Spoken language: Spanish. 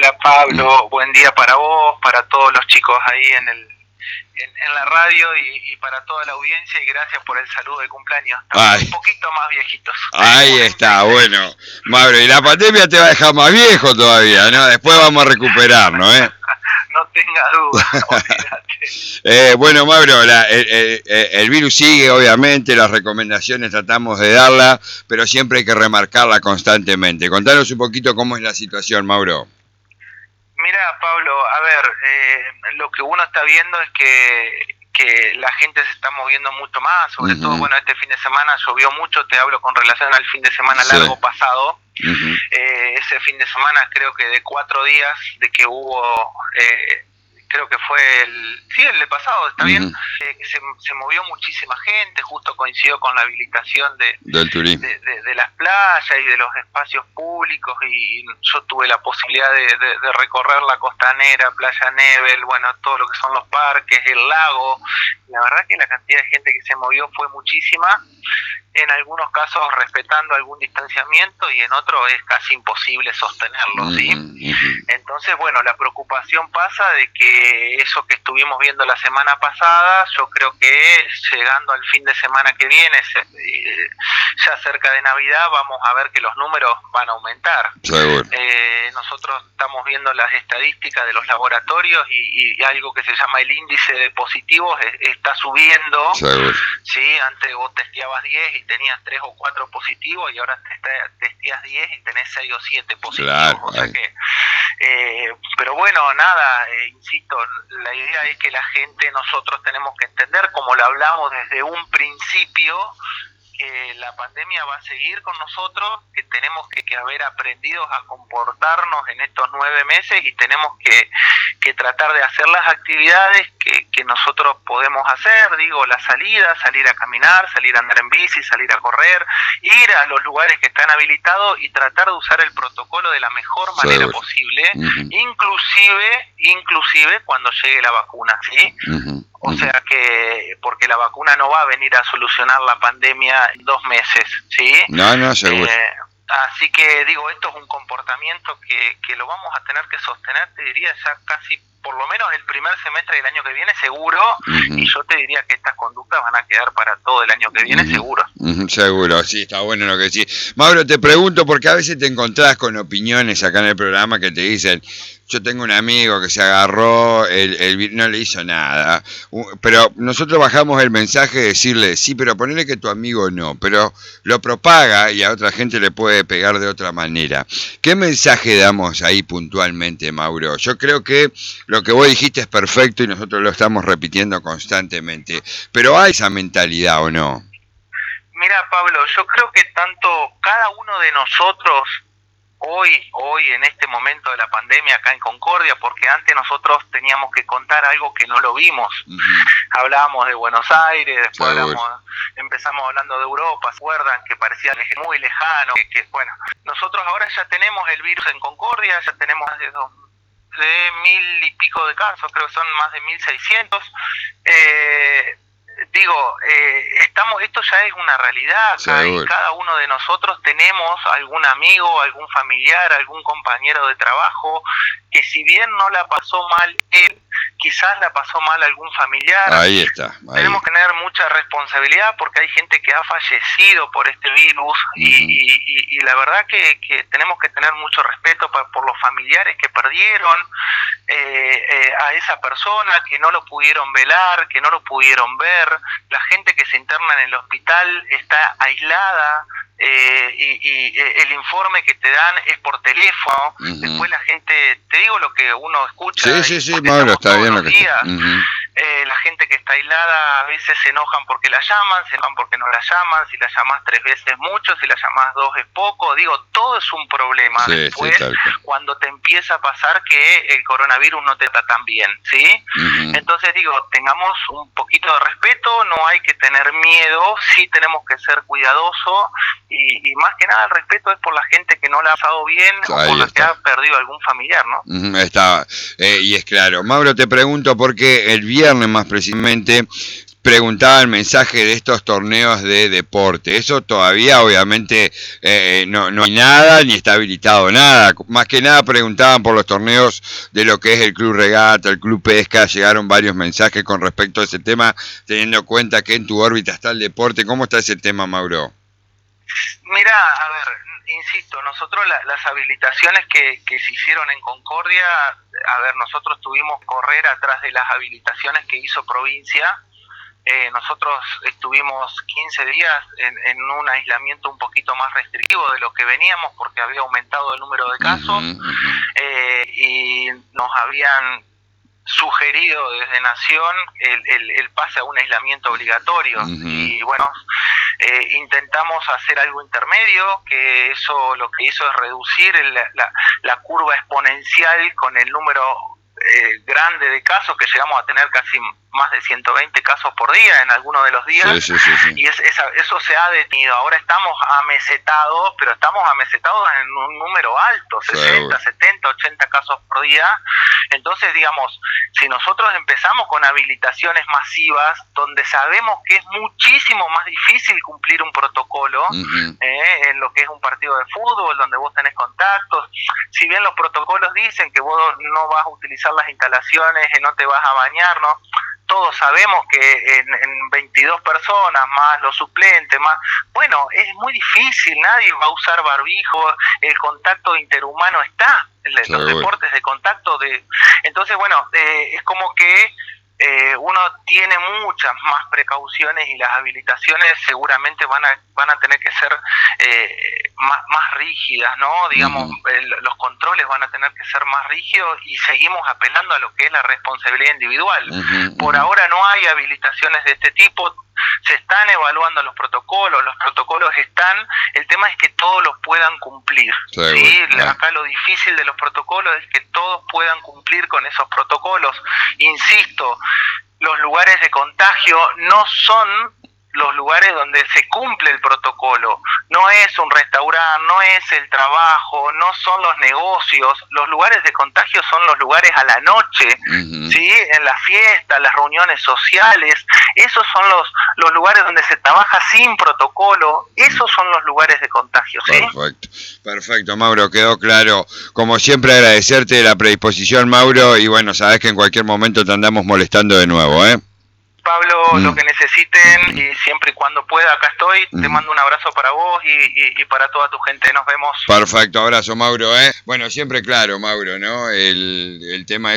Hola Pablo, buen día para vos, para todos los chicos ahí en la radio y para toda la audiencia, y gracias por el saludo de cumpleaños. Estamos un poquito más viejitos. Ahí está, bueno. Mauro, y la pandemia te va a dejar más viejo todavía, ¿no? Después vamos a recuperarnos, ¿eh? No tengas duda, olvídate. Bueno, Mauro, el virus sigue, obviamente, las recomendaciones tratamos de darla, pero siempre hay que remarcarla constantemente. Contanos un poquito cómo es la situación, Mauro. Mira, Pablo, a ver, lo que uno está viendo es que la gente se está moviendo mucho más, sobre todo, bueno, este fin de semana llovió mucho, te hablo con relación al fin de semana largo pasado. Ese fin de semana creo que de 4 días de que hubo, creo que fue el de pasado, está bien, se movió muchísima gente, justo coincidió con la habilitación del turismo, de las playas y de los espacios públicos, y yo tuve la posibilidad de recorrer la costanera, Playa Nebel, bueno, todo lo que son los parques, el lago. La verdad que la cantidad de gente que se movió fue muchísima, en algunos casos respetando algún distanciamiento y en otros es casi imposible sostenerlo, ¿sí? Entonces, bueno, la preocupación pasa de que eso que estuvimos viendo la semana pasada, yo creo que llegando al fin de semana que viene, ya cerca de Navidad, vamos a ver que los números van a aumentar. Seguro. Nosotros estamos viendo las estadísticas de los laboratorios y algo que se llama el índice de positivos está subiendo. Seguro. Sí, antes vos testeabas 10 y tenías 3 o 4 positivos, y ahora testeas 10 y tenés 6 o 7 positivos. Claro, o sea que, pero bueno, nada, insisto, la idea es que la gente, nosotros tenemos que entender, como lo hablamos desde un principio, que la pandemia va a seguir con nosotros, que tenemos que haber aprendido a comportarnos en estos 9 meses, y tenemos que tratar de hacer las actividades que nosotros podemos hacer, digo, la salida, salir a caminar, salir a andar en bici, salir a correr, ir a los lugares que están habilitados y tratar de usar el protocolo de la mejor manera posible, inclusive cuando llegue la vacuna, ¿sí? O sea que, porque la vacuna no va a venir a solucionar la pandemia en 2 meses, ¿sí? No, seguro. Así que digo, esto es un comportamiento que lo vamos a tener que sostener, te diría, ya casi por lo menos el primer semestre del año que viene, seguro, y yo te diría que estas conductas van a quedar para todo el año que viene, seguro. Seguro, sí, está bueno lo que decís. Mauro, te pregunto porque a veces te encontrás con opiniones acá en el programa que te dicen: yo tengo un amigo que se agarró, no le hizo nada, pero nosotros bajamos el mensaje de decirle, sí, pero ponele que tu amigo no, pero lo propaga y a otra gente le puede pegar de otra manera. ¿Qué mensaje damos ahí puntualmente, Mauro? Yo creo que lo que vos dijiste es perfecto y nosotros lo estamos repitiendo constantemente, pero ¿hay esa mentalidad o no? Mira, Pablo, yo creo que tanto cada uno de nosotros hoy en este momento de la pandemia acá en Concordia, porque antes nosotros teníamos que contar algo que no lo vimos. Hablábamos de Buenos Aires, después empezamos hablando de Europa, ¿se acuerdan? Que parecía muy lejano, bueno, nosotros ahora ya tenemos el virus en Concordia, ya tenemos más de 1.000 y pico de casos, creo que son más de 1.600. Esto ya es una realidad, cada uno de nosotros tenemos algún amigo, algún familiar, algún compañero de trabajo que, si bien no la pasó mal él, quizás la pasó mal algún familiar. Ahí está. Tenemos que tener mucha responsabilidad porque hay gente que ha fallecido por este virus, y la verdad que tenemos que tener mucho respeto por los familiares que perdieron a esa persona, que no lo pudieron velar, que no lo pudieron ver. La gente que se interna en el hospital está aislada, y el informe que te dan es por teléfono. Después la gente, te digo lo que uno escucha. Sí, Mauro, está bien lo que días. La gente que está aislada a veces se enojan porque la llaman, se enojan porque no la llaman, si la llamas 3 veces es mucho, si la llamas 2 es poco. Digo, todo es un problema después cuando te empieza a pasar que el coronavirus no te trata tan bien, ¿sí? Entonces digo, tengamos un poquito de respeto, no hay que tener miedo, sí tenemos que ser cuidadosos, y más que nada el respeto es por la gente que no la ha pasado bien o por la que ha perdido algún familiar, ¿no? Y es claro. Mauro, te pregunto porque el viernes más precisamente preguntaba el mensaje de estos torneos de deporte. Eso todavía obviamente no hay nada, ni está habilitado nada. Más que nada preguntaban por los torneos de lo que es el Club Regata, el Club Pesca. Llegaron varios mensajes con respecto a ese tema, teniendo en cuenta que en tu órbita está el deporte. ¿Cómo está ese tema, Mauro? Mira, a ver, insisto, nosotros las habilitaciones que se hicieron en Concordia, a ver, nosotros tuvimos que correr atrás de las habilitaciones que hizo provincia. Nosotros estuvimos 15 días en un aislamiento un poquito más restrictivo de lo que veníamos porque había aumentado el número de casos y nos habían sugerido desde Nación el pase a un aislamiento obligatorio y bueno, intentamos hacer algo intermedio, que eso lo que hizo es reducir la curva exponencial con el número grande de casos, que llegamos a tener casi más de 120 casos por día en algunos de los días, sí. Y eso se ha detenido. Ahora estamos amesetados, pero estamos amesetados en un número alto, 60, 70, 80 casos por día. Entonces, digamos, si nosotros empezamos con habilitaciones masivas, donde sabemos que es muchísimo más difícil cumplir un protocolo, en lo que es un partido de fútbol, donde vos tenés contactos, si bien los protocolos dicen que vos no vas a utilizar las instalaciones, que no te vas a bañar, ¿no? Todos sabemos que en 22 personas, más los suplentes, más, bueno, es muy difícil, nadie va a usar barbijo, el contacto interhumano está, los deportes de contacto, entonces bueno, es como que uno tiene muchas más precauciones y las habilitaciones seguramente van a tener que ser más rígidas, ¿no? Digamos, los controles van a tener que ser más rígidos y seguimos apelando a lo que es la responsabilidad individual. Por ahora no hay habilitaciones de este tipo, se están evaluando los protocolos están, el tema es que todos los puedan cumplir, ¿sí? Acá lo difícil de los protocolos es que todos puedan cumplir con esos protocolos. Insisto, los lugares de contagio no son los lugares donde se cumple el protocolo, no es un restaurante, no es el trabajo, no son los negocios, los lugares de contagio son los lugares a la noche, ¿sí? En las fiestas, las reuniones sociales, esos son los lugares donde se trabaja sin protocolo, esos son los lugares de contagio, ¿sí? Perfecto, Mauro, quedó claro. Como siempre, agradecerte la predisposición, Mauro, y bueno, sabes que en cualquier momento te andamos molestando de nuevo, ¿eh? Pablo, lo que necesiten y siempre y cuando pueda, acá estoy. Te mando un abrazo para vos y para toda tu gente. Nos vemos. Perfecto, abrazo, Mauro. Bueno, siempre claro, Mauro, ¿no? El tema es